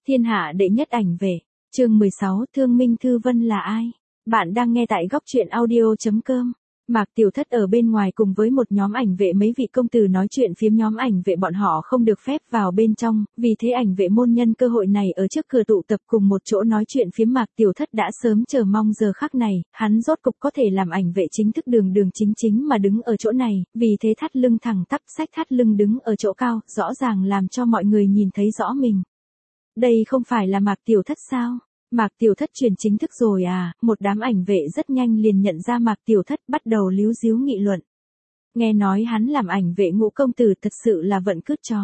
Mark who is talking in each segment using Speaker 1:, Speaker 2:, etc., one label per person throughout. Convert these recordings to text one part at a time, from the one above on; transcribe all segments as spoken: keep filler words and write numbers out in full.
Speaker 1: Thiên hạ đệ nhất ảnh vệ, chương mười sáu, Thương Minh Thư Vân là ai? Bạn đang nghe tại góc truyện audio.com. Mạc Tiểu Thất ở bên ngoài cùng với một nhóm ảnh vệ mấy vị công tử nói chuyện phiếm, nhóm ảnh vệ bọn họ không được phép vào bên trong, vì thế ảnh vệ môn nhân cơ hội này ở trước cửa tụ tập cùng một chỗ nói chuyện phiếm. Mạc Tiểu Thất đã sớm chờ mong giờ khắc này, hắn rốt cục có thể làm ảnh vệ chính thức, đường đường chính chính mà đứng ở chỗ này, vì thế thắt lưng thẳng tắp, xách thắt lưng đứng ở chỗ cao, rõ ràng làm cho mọi người nhìn thấy rõ mình. Đây không phải là Mạc Tiểu Thất sao? Mạc Tiểu Thất truyền chính thức rồi à? Một đám ảnh vệ rất nhanh liền nhận ra Mạc Tiểu Thất, bắt đầu líu díu nghị luận. Nghe nói hắn làm ảnh vệ Ngũ công tử thật sự là vận cướp chó.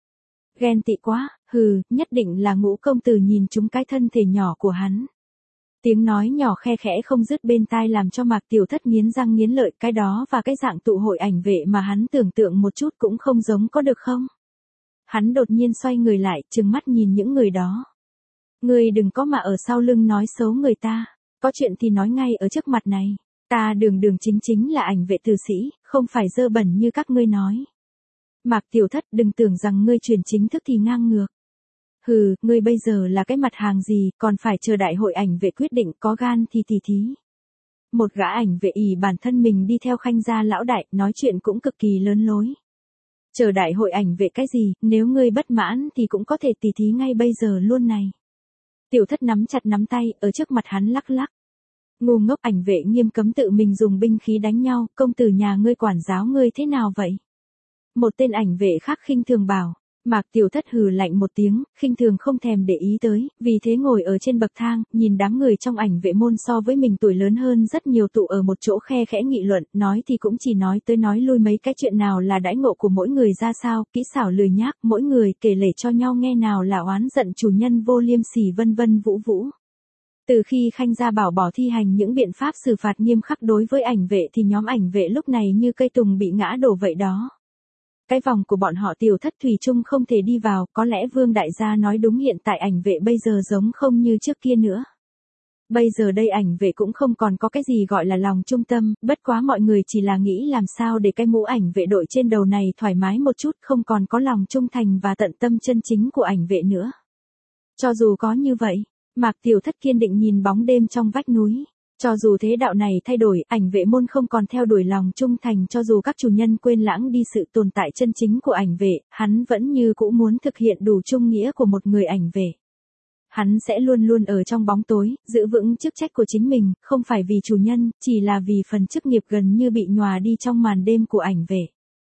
Speaker 1: Ghen tị quá, hừ, nhất định là Ngũ công tử nhìn trúng cái thân thể nhỏ của hắn. Tiếng nói nhỏ khe khẽ không dứt bên tai làm cho Mạc Tiểu Thất nghiến răng nghiến lợi, cái đó và cái dạng tụ hội ảnh vệ mà hắn tưởng tượng một chút cũng không giống, có được không? Hắn đột nhiên xoay người lại, trừng mắt nhìn những người đó. Ngươi đừng có mà ở sau lưng nói xấu người ta, có chuyện thì nói ngay ở trước mặt này. Ta đường đường chính chính là ảnh vệ tử sĩ, không phải dơ bẩn như các ngươi nói. Mạc Tiểu Thất, đừng tưởng rằng ngươi truyền chính thức thì ngang ngược. Hừ, ngươi bây giờ là cái mặt hàng gì, còn phải chờ đại hội ảnh vệ quyết định, có gan thì tỉ thí. Một gã ảnh vệ ỷ bản thân mình đi theo Khanh gia lão đại, nói chuyện cũng cực kỳ lớn lối. Chờ đại hội ảnh vệ cái gì, nếu ngươi bất mãn thì cũng có thể tỉ thí ngay bây giờ luôn này. Tiểu Thất nắm chặt nắm tay, ở trước mặt hắn lắc lắc. Ngu ngốc, ảnh vệ nghiêm cấm tự mình dùng binh khí đánh nhau, công tử nhà ngươi quản giáo ngươi thế nào vậy? Một tên ảnh vệ khác khinh thường bảo. Mạc Tiểu Thất hừ lạnh một tiếng, khinh thường không thèm để ý tới, vì thế ngồi ở trên bậc thang, nhìn đám người trong ảnh vệ môn so với mình tuổi lớn hơn rất nhiều tụ ở một chỗ khe khẽ nghị luận, nói thì cũng chỉ nói tới nói lui mấy cái chuyện nào là đãi ngộ của mỗi người ra sao, kỹ xảo lười nhác, mỗi người kể lể cho nhau nghe nào là oán giận chủ nhân vô liêm sỉ vân vân vũ vũ. Từ khi Khanh gia bảo bỏ thi hành những biện pháp xử phạt nghiêm khắc đối với ảnh vệ thì nhóm ảnh vệ lúc này như cây tùng bị ngã đổ vậy đó. Cái vòng của bọn họ Tiểu Thất thủy chung không thể đi vào, có lẽ Vương đại gia nói đúng, hiện tại ảnh vệ bây giờ giống không như trước kia nữa. Bây giờ đây ảnh vệ cũng không còn có cái gì gọi là lòng trung tâm, bất quá mọi người chỉ là nghĩ làm sao để cái mũ ảnh vệ đội trên đầu này thoải mái một chút, không còn có lòng trung thành và tận tâm chân chính của ảnh vệ nữa. Cho dù có như vậy, Mạc Tiểu Thất kiên định nhìn bóng đêm trong vách núi. Cho dù thế đạo này thay đổi, ảnh vệ môn không còn theo đuổi lòng trung thành, cho dù các chủ nhân quên lãng đi sự tồn tại chân chính của ảnh vệ, hắn vẫn như cũ muốn thực hiện đủ trung nghĩa của một người ảnh vệ. Hắn sẽ luôn luôn ở trong bóng tối, giữ vững chức trách của chính mình, không phải vì chủ nhân, chỉ là vì phần chức nghiệp gần như bị nhòa đi trong màn đêm của ảnh vệ.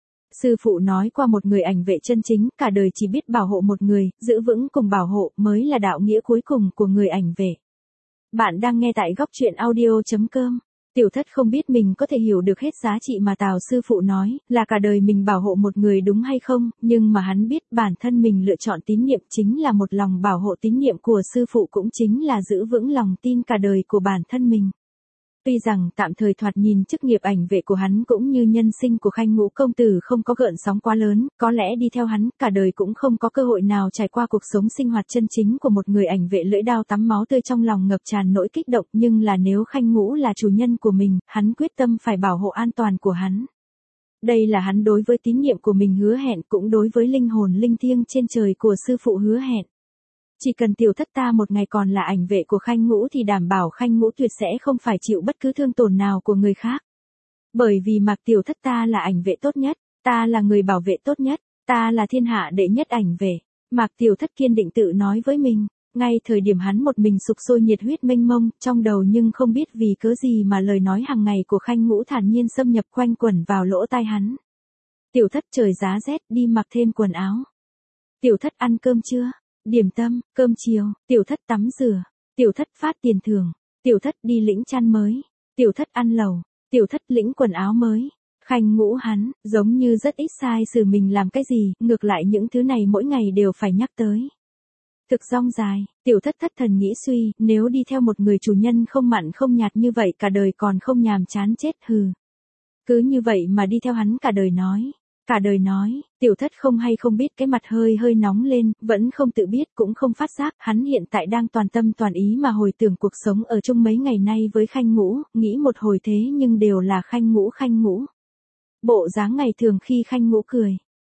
Speaker 1: Sư phụ nói qua, một người ảnh vệ chân chính, cả đời chỉ biết bảo hộ một người, giữ vững cùng bảo hộ mới là đạo nghĩa cuối cùng của người ảnh vệ. Bạn đang nghe tại góc truyện audio.com. Tiểu Thất không biết mình có thể hiểu được hết giá trị mà Tào sư phụ nói, là cả đời mình bảo hộ một người đúng hay không, nhưng mà hắn biết bản thân mình lựa chọn tín nhiệm chính là một lòng bảo hộ, tín nhiệm của sư phụ cũng chính là giữ vững lòng tin cả đời của bản thân mình. Tuy rằng tạm thời thoạt nhìn chức nghiệp ảnh vệ của hắn cũng như nhân sinh của Khanh Ngũ công tử không có gợn sóng quá lớn, có lẽ đi theo hắn cả đời cũng không có cơ hội nào trải qua cuộc sống sinh hoạt chân chính của một người ảnh vệ lưỡi đao tắm máu tươi, trong lòng ngập tràn nỗi kích động, nhưng là nếu Khanh Ngũ là chủ nhân của mình, hắn quyết tâm phải bảo hộ an toàn của hắn. Đây là hắn đối với tín nhiệm của mình hứa hẹn, cũng đối với linh hồn linh thiêng trên trời của sư phụ hứa hẹn. Chỉ cần Tiểu Thất ta một ngày còn là ảnh vệ của Khanh Ngũ thì đảm bảo Khanh Ngũ tuyệt sẽ không phải chịu bất cứ thương tổn nào của người khác. Bởi vì Mạc Tiểu Thất ta là ảnh vệ tốt nhất, ta là người bảo vệ tốt nhất, ta là thiên hạ đệ nhất ảnh vệ. Mạc Tiểu Thất kiên định tự nói với mình, ngay thời điểm hắn một mình sục sôi nhiệt huyết mênh mông, trong đầu nhưng không biết vì cớ gì mà lời nói hàng ngày của Khanh Ngũ thản nhiên xâm nhập quanh quẩn vào lỗ tai hắn. Tiểu Thất, trời giá rét, đi mặc thêm quần áo. Tiểu Thất, ăn cơm chưa? Điểm tâm, cơm chiều. Tiểu Thất, tắm rửa. Tiểu Thất, phát tiền thưởng. Tiểu Thất, đi lĩnh chăn mới. Tiểu Thất, ăn lẩu. Tiểu Thất, lĩnh quần áo mới. Khanh Ngũ hắn, giống như rất ít sai xử mình làm cái gì, ngược lại những thứ này mỗi ngày đều phải nhắc tới. Thực rong dài, Tiểu Thất thất thần nghĩ suy, nếu đi theo một người chủ nhân không mặn không nhạt như vậy cả đời còn không nhàm chán chết, hừ. Cứ như vậy mà đi theo hắn cả đời nói. Cả đời nói, Tiểu Thất không hay không biết, cái mặt hơi hơi nóng lên, vẫn không tự biết cũng không phát giác, hắn hiện tại đang toàn tâm toàn ý mà hồi tưởng cuộc sống ở chung mấy ngày nay với Khanh Ngũ, nghĩ một hồi thế nhưng đều là Khanh Ngũ Khanh Ngũ. Bộ dáng ngày thường khi Khanh Ngũ cười,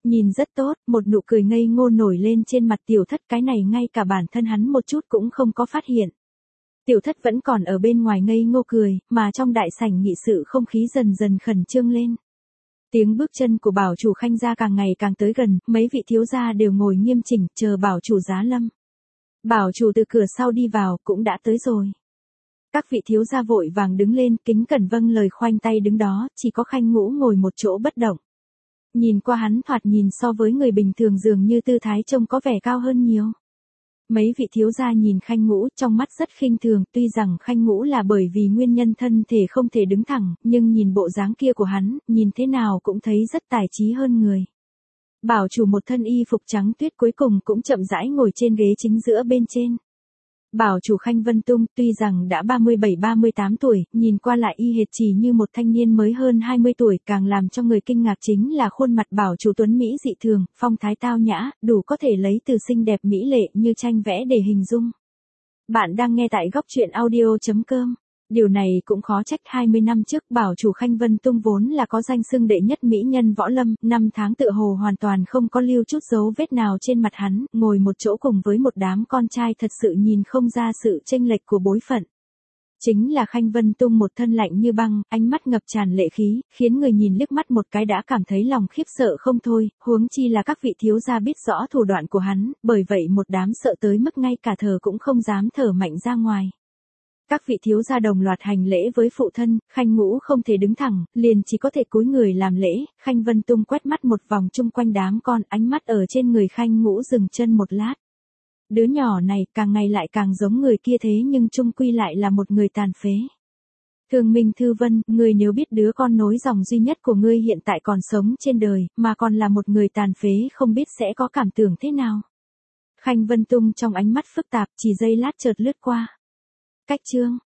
Speaker 1: Nhìn rất tốt, một nụ cười ngây ngô nổi lên trên mặt tiểu thất, cái này ngay cả bản thân hắn một chút cũng không có phát hiện. Tiểu thất vẫn còn ở bên ngoài ngây ngô cười, mà trong đại sảnh nghị sự không khí dần dần khẩn trương lên. Tiếng bước chân của bảo chủ Khanh gia càng ngày càng tới gần, mấy vị thiếu gia đều ngồi nghiêm chỉnh, chờ bảo chủ giá lâm. Bảo chủ từ cửa sau đi vào, cũng đã tới rồi. Các vị thiếu gia vội vàng đứng lên, kính cẩn vâng lời khoanh tay đứng đó, chỉ có Khanh Ngũ ngồi một chỗ bất động. Nhìn qua hắn thoạt nhìn so với người bình thường dường như tư thái trông có vẻ cao hơn nhiều. Mấy vị thiếu gia nhìn Khanh Ngũ trong mắt rất khinh thường, tuy rằng Khanh Ngũ là bởi vì nguyên nhân thân thể không thể đứng thẳng, nhưng nhìn bộ dáng kia của hắn, nhìn thế nào cũng thấy rất tài trí hơn người. Bảo chủ một thân y phục trắng tuyết cuối cùng cũng chậm rãi ngồi trên ghế chính giữa bên trên. Bảo chủ Khanh Vân Tung tuy rằng đã ba mươi bảy ba mươi tám tuổi, nhìn qua lại y hệt chỉ như một thanh niên mới hơn hai mươi tuổi, càng làm cho người kinh ngạc chính là khuôn mặt bảo chủ tuấn Mỹ dị thường, phong thái tao nhã, đủ có thể lấy từ xinh đẹp mỹ lệ như tranh vẽ để hình dung. Bạn đang nghe tại góc truyện audio chấm com. Điều này cũng khó trách hai mươi năm trước bảo chủ Khanh Vân Tung vốn là có danh xưng đệ nhất mỹ nhân võ lâm, năm tháng tựa hồ hoàn toàn không có lưu chút dấu vết nào trên mặt hắn, ngồi một chỗ cùng với một đám con trai thật sự nhìn không ra sự chênh lệch của bối phận. Chính là Khanh Vân Tung một thân lạnh như băng, ánh mắt ngập tràn lệ khí, khiến người nhìn liếc mắt một cái đã cảm thấy lòng khiếp sợ không thôi, huống chi là các vị thiếu gia biết rõ thủ đoạn của hắn, bởi vậy một đám sợ tới mức ngay cả thở cũng không dám thở mạnh ra ngoài. Các vị thiếu gia đồng loạt hành lễ với phụ thân, Khanh Ngũ không thể đứng thẳng, liền chỉ có thể cúi người làm lễ, Khanh Vân Tung quét mắt một vòng chung quanh đám con, ánh mắt ở trên người Khanh Ngũ dừng chân một lát. Đứa nhỏ này càng ngày lại càng giống người kia thế nhưng chung quy lại là một người tàn phế. Thương Minh Thư Vân, ngươi nếu biết đứa con nối dòng duy nhất của ngươi hiện tại còn sống trên đời, mà còn là một người tàn phế không biết sẽ có cảm tưởng thế nào. Khanh Vân Tung trong ánh mắt phức tạp chỉ giây lát chợt lướt qua. Cách chương